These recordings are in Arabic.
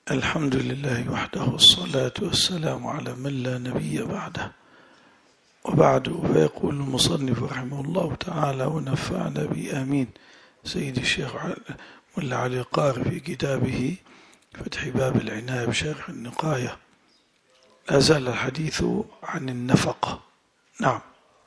الحمد لله وحده والصلاة والسلام على من لا نبي بعده. وبعد، فيقول المصنف رحمه الله تعالى ونفعنا به آمين سيد الشيخ ملا علي القاري في كتابه فتح باب العناية بشرح النقاية. لا زال الحديث عن النفقة. نعم.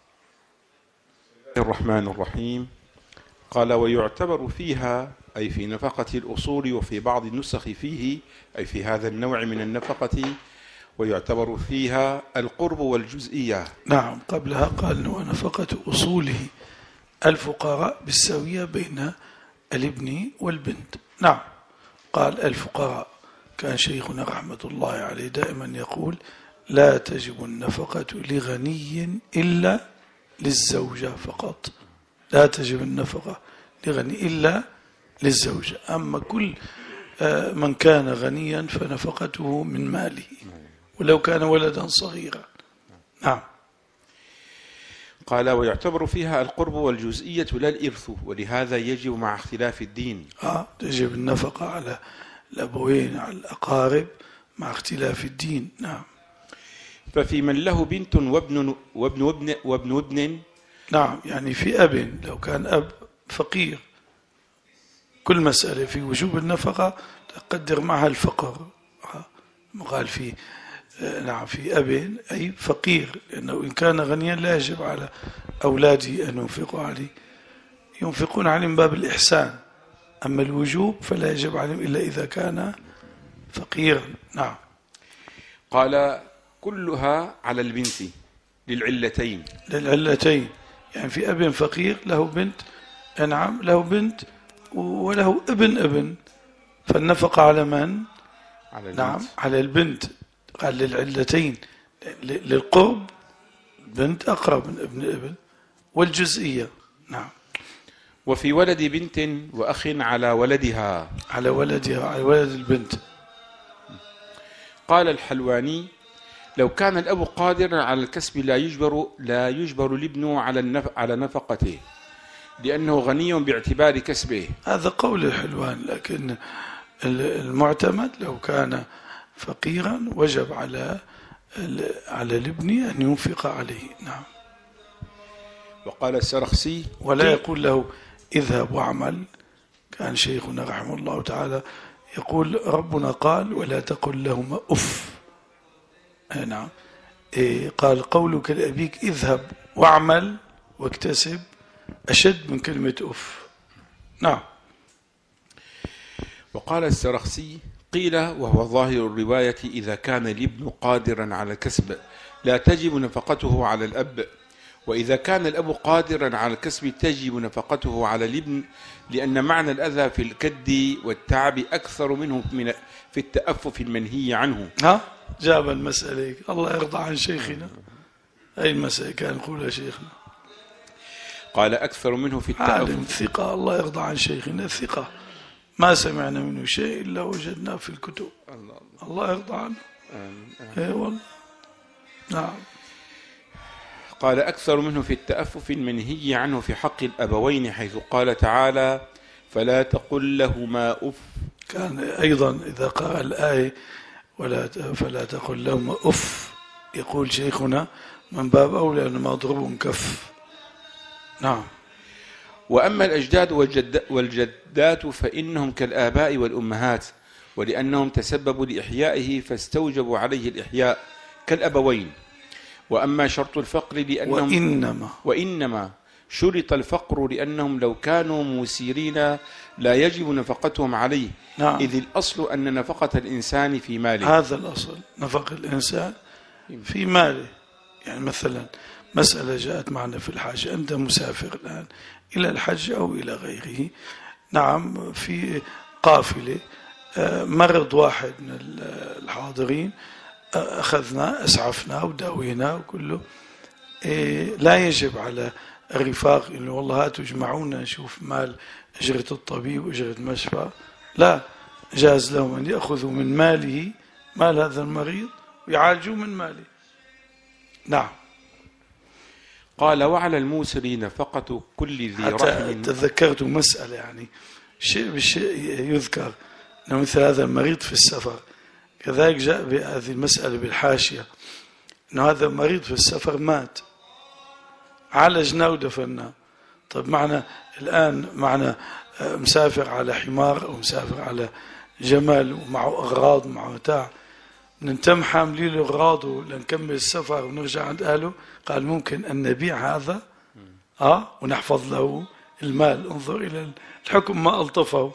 الرحمن الرحيم. قال: ويعتبر فيها، أي في نفقة الأصول، وفي بعض النسخ فيه، أي في هذا النوع من النفقة، ويعتبر فيها القرب والجزئية. نعم، قبلها قال ونفقة أصوله الفقراء بالسوية بين الابن والبنت. نعم، قال الفقراء. كان شيخنا رحمة الله عليه دائما يقول: لا تجب النفقة لغني إلا للزوجة فقط. لا تجب النفقة لغني إلا للزوجة، أما كل من كان غنيا فنفقته من ماله ولو كان ولدا صغيرا. نعم. قال: ويعتبر فيها القرب والجزئية لا الإرث، ولهذا يجب مع اختلاف الدين. تجب النفقة على الأبوين، على الأقارب، مع اختلاف الدين. نعم. ففي من له بنت وابن ابن. نعم، يعني في أب، لو كان أب فقير، كل مسألة في وجوب النفقة تقدر معها الفقر. قال في نعم في أب أي فقير، لأنه إن كان غنيا لا يجب على أولادي أن ينفقوا عليه، ينفقون عليه من باب الإحسان، أما الوجوب فلا يجب عليهم إلا إذا كان فقيرا. نعم. قال: كلها على البنت للعلتين. يعني في أب فقير له بنت، نعم له بنت وله ابن، فالنفقة على من؟ على البنت. نعم على البنت. قال للعلتين، للقرب بنت أقرب من ابن، والجزئية. نعم. وفي ولد بنت وأخ على ولدها. على ولد البنت. قال الحلواني: لو كان الأب قادرا على الكسب لا يجبر الابن على نفقته، لأنه غني باعتبار كسبه. هذا قول الحلوان، لكن المعتمد لو كان فقيرا وجب على الابن أن ينفق عليه. نعم. وقال السرخسي: ولا يقول له اذهب واعمل. كان شيخنا رحمه الله تعالى يقول: ربنا قال: ولا تقل لهما أف. نعم. قال: قولك لأبيك اذهب واعمل واكتسب أشد من كلمة أف. نعم. وقال السرخسي: قيل وهو ظاهر الرواية إذا كان الابن قادرا على الكسب لا تجب نفقته على الأب، وإذا كان الأب قادرا على الكسب تجب نفقته على الابن، لأن معنى الأذى في الكد والتعب أكثر منه في التأفف المنهي عنه. جاب المسألة. الله يرضى عن شيخنا. أي المسألة كان يقولها شيخنا؟ قال: أكثر منه في التأفف. عالم ثقة، الله يرضى عن شيخنا، ثقة ما سمعنا منه شيء إلا وجدناه في الكتب. الله يرضى عنه. اي والله. نعم. قال: أكثر منه في التأفف المنهي عنه في حق الأبوين، حيث قال تعالى: فلا تقل لهما أف. كان أيضا إذا قرأ الآية فلا تقل لهما أف، يقول شيخنا من باب أولى أن مضرب كف. نعم. وأما الأجداد والجدات فإنهم كالآباء والأمهات، ولأنهم تسببوا لإحيائه فاستوجبوا عليه الإحياء كالأبوين. وأما شرط الفقر لأنهم وإنما شرط الفقر لأنهم لو كانوا مسيرين لا يجب نفقتهم عليه. نعم. إذ الأصل أن نفقة الإنسان في ماله. هذا الأصل، نفقة الإنسان في ماله. يعني مثلا مسألة جاءت معنا في الحج، أنت مسافر الآن إلى الحج أو إلى غيره، نعم، في قافلة مرض واحد من الحاضرين، أخذنا أسعفنا وداوينا وكله، لا يجب على الرفاق إنه والله هاتوا اجمعونا نشوف مال أجرة الطبيب وأجرة المشفى. لا، جاز لهم أن يأخذوا من ماله مال هذا المريض ويعالجوا من ماله. نعم. قال: وعلى الموسر نفقة كل ذي رحم. تذكرت مسألة، يعني شيء بالشيء يذكر أنه مثل هذا المريض في السفر كذلك جاء بهذه المسألة بالحاشية أنه هذا مريض في السفر مات، عالجناه ودفناه. طب معنا الآن مسافر على حمار أو مسافر على جمل ومعه أغراض ومعه متاع، ننتم حاملين له أغراضه لنكمل السفر ونرجع عند أهله. قال ممكن أن نبيع هذا ونحفظ له المال. انظر إلى الحكم ما ألطفه.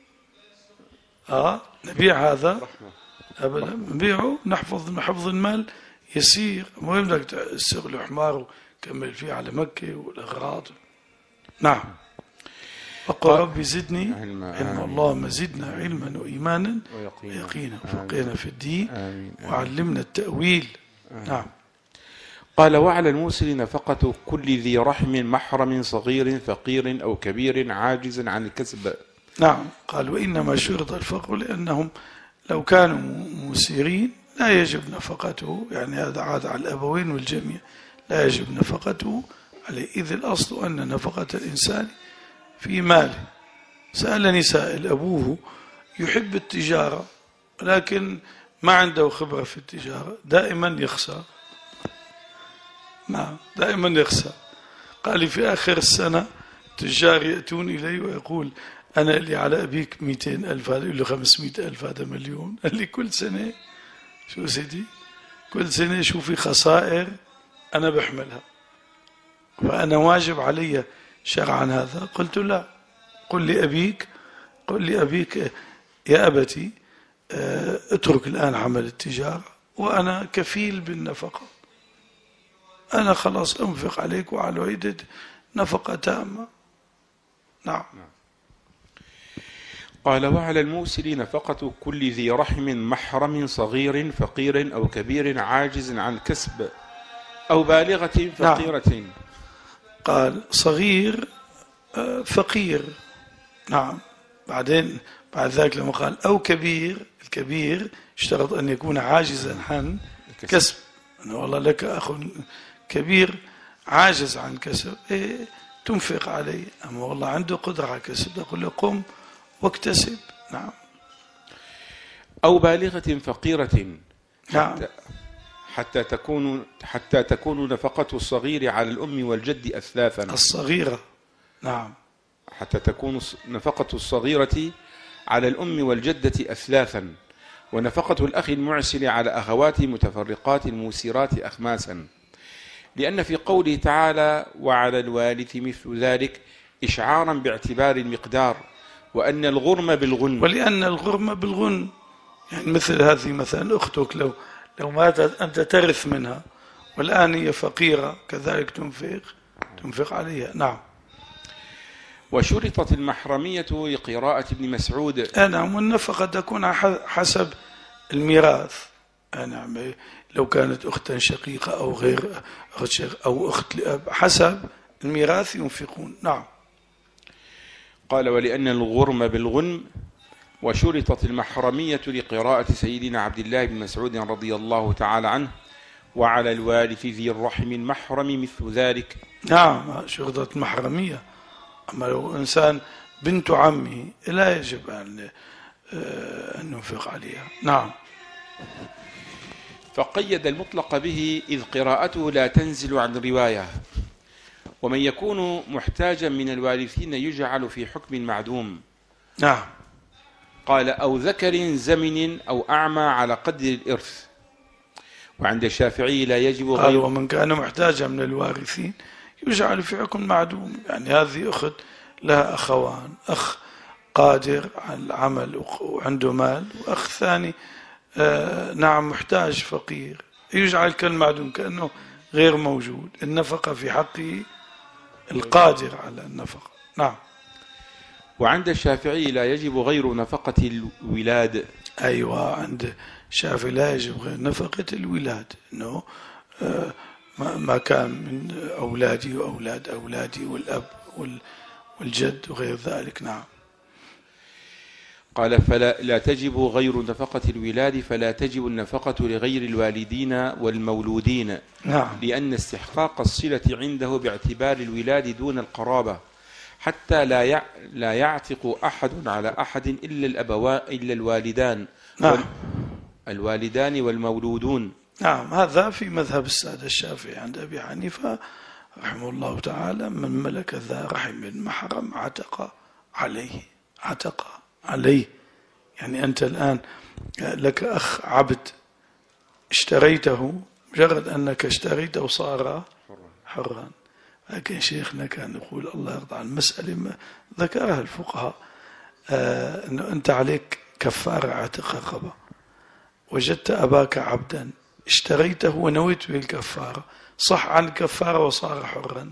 نبيع هذا أبدا، نبيعه نحفظ المال يسير. مهم بدك تسوق له حمار وكمل فيه على مكة والأغراض. نعم. وقال ربي زدني علما. اللهم زدنا علما وإيمانا ويقينا وفقهنا في الدين وعلمنا التأويل. نعم. قال وعلى الموسر نفقة كل ذي رحم محرم صغير فقير أو كبير عاجز عن الكسب. نعم. قال وإنما شرط الفقر لأنهم لو كانوا موسرين لا يجب نفقته، يعني هذا عاد على الأبوين والجميع، لا يجب نفقته عليه، إذ الأصل أن نفقة الإنسان في ماله. سألني سائل أبوه يحب التجارة لكن ما عنده خبرة في التجارة، دائما يخسر. نعم، دائما يخسر. قال لي في آخر السنة تجار يأتون إلي ويقول أنا اللي على أبيك 200,000، هذا يقول له 500,000، هذا مليون. قال لي كل سنة شو سيدي، كل سنة شو في خسائر أنا بحملها، فأنا واجب علي شرعا هذا. قلت لا، قل لي أبيك يا أبتي اترك الآن عمل التجارة وأنا كفيل بالنفقة، أنا خلاص أنفق عليك وعلى والدتك نفقة تامة. نعم. قال وعلى الموسر نفقة كل ذي رحم محرم صغير فقير أو كبير عاجز عن كسب أو بالغة فقيرة. نعم. قال صغير فقير. نعم. بعد ذلك لما قال أو كبير، الكبير اشترط أن يكون عاجزا عن كسب. أنه والله لك أخ كبير عاجز عن كسب، تنفق عليه، أما والله عنده قدرة على كسب أقول له قم واكتسب. نعم. أو بالغة فقيرة. نعم. حتى تكون نفقة الصغير على الأم والجد أثلاثا. الصغيرة. نعم. حتى تكون نفقة الصغيرة على الأم والجدة أثلاثا، ونفقة الأخ المعسر على أخوات متفرقات موسرات أخماسا، لأن في قوله تعالى وعلى الوارث مثل ذلك إشعارا باعتبار المقدار، وأن الغرم بالغن. ولأن الغرم بالغن يعني مثل هذه مثلا أختك لو ماتت أنت ترث منها والآن هي فقيرة كذلك تنفق عليها. نعم. وشرطت المحرمية لقراءة ابن مسعود. نعم. والنفقة تكون حسب الميراث. نعم. لو كانت أختا شقيقة أو غير أخت شقيقة أو أخت لأب حسب الميراث ينفقون. نعم. قال ولأن الغرم بالغنم. وشرطت المحرمية لقراءة سيدنا عبد الله بن مسعود رضي الله تعالى عنه وعلى الوارث ذي الرحم المحرم مثل ذلك. نعم. شرطت المحرمية. أما لو إنسان بنت عمه لا يجب أن ننفق عليها. نعم. فقيد المطلق به إذ قراءته لا تنزل عن رواية. ومن يكون محتاجا من الوارثين يجعل في حكم معدوم. نعم. قال أو ذكر زمن أو أعمى على قدر الإرث. وعند الشافعي لا يجب قال ومن كان محتاجا من الوارثين يجعل في حكم معدوم، يعني هذه أخت لها أخوان، أخ قادر على العمل وعنده مال، وأخ ثاني نعم محتاج فقير، يجعل كالمعدوم كأنه غير موجود. النفقة في حقه القادر على النفقة. نعم. وعند الشافعي لا يجب غير نفقة الولاد. أيوة، عند الشافعي لا يجب غير نفقة الولاد، إنه ما كان من أولادي وأولاد أولادي والأب والجد وغير ذلك. نعم. قال فلا لا تجب غير نفقة الولاد، فلا تجب النفقة لغير الوالدين والمولودين. نعم. لأن استحقاق الصلة عنده باعتبار الولاد دون القرابة، حتى لا يعتق أحد على أحد إلا الوالدان. نعم. الوالدان والمولودون. نعم، هذا في مذهب السادة الشافعي. عند أبي حنيفة رحمه الله تعالى من ملك ذا رحم محرم عتق عليه. يعني أنت الآن لك أخ عبد اشتريته، مجرد أنك اشتريته صار حرا. لكن شيخنا كان يقول الله يرضى عن المسألة ما ذكرها الفقهاء، أنه أنت عليك كفارة عتق رقبة، وجدت أباك عبدا اشتريته ونويت به الكفارة، صح عن الكفارة وصار حرا،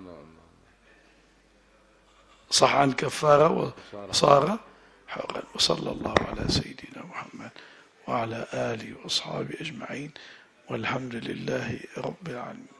صح عن الكفارة وصار حرا. وصلى الله على سيدنا محمد وعلى آله وأصحابه أجمعين، والحمد لله رب العالمين.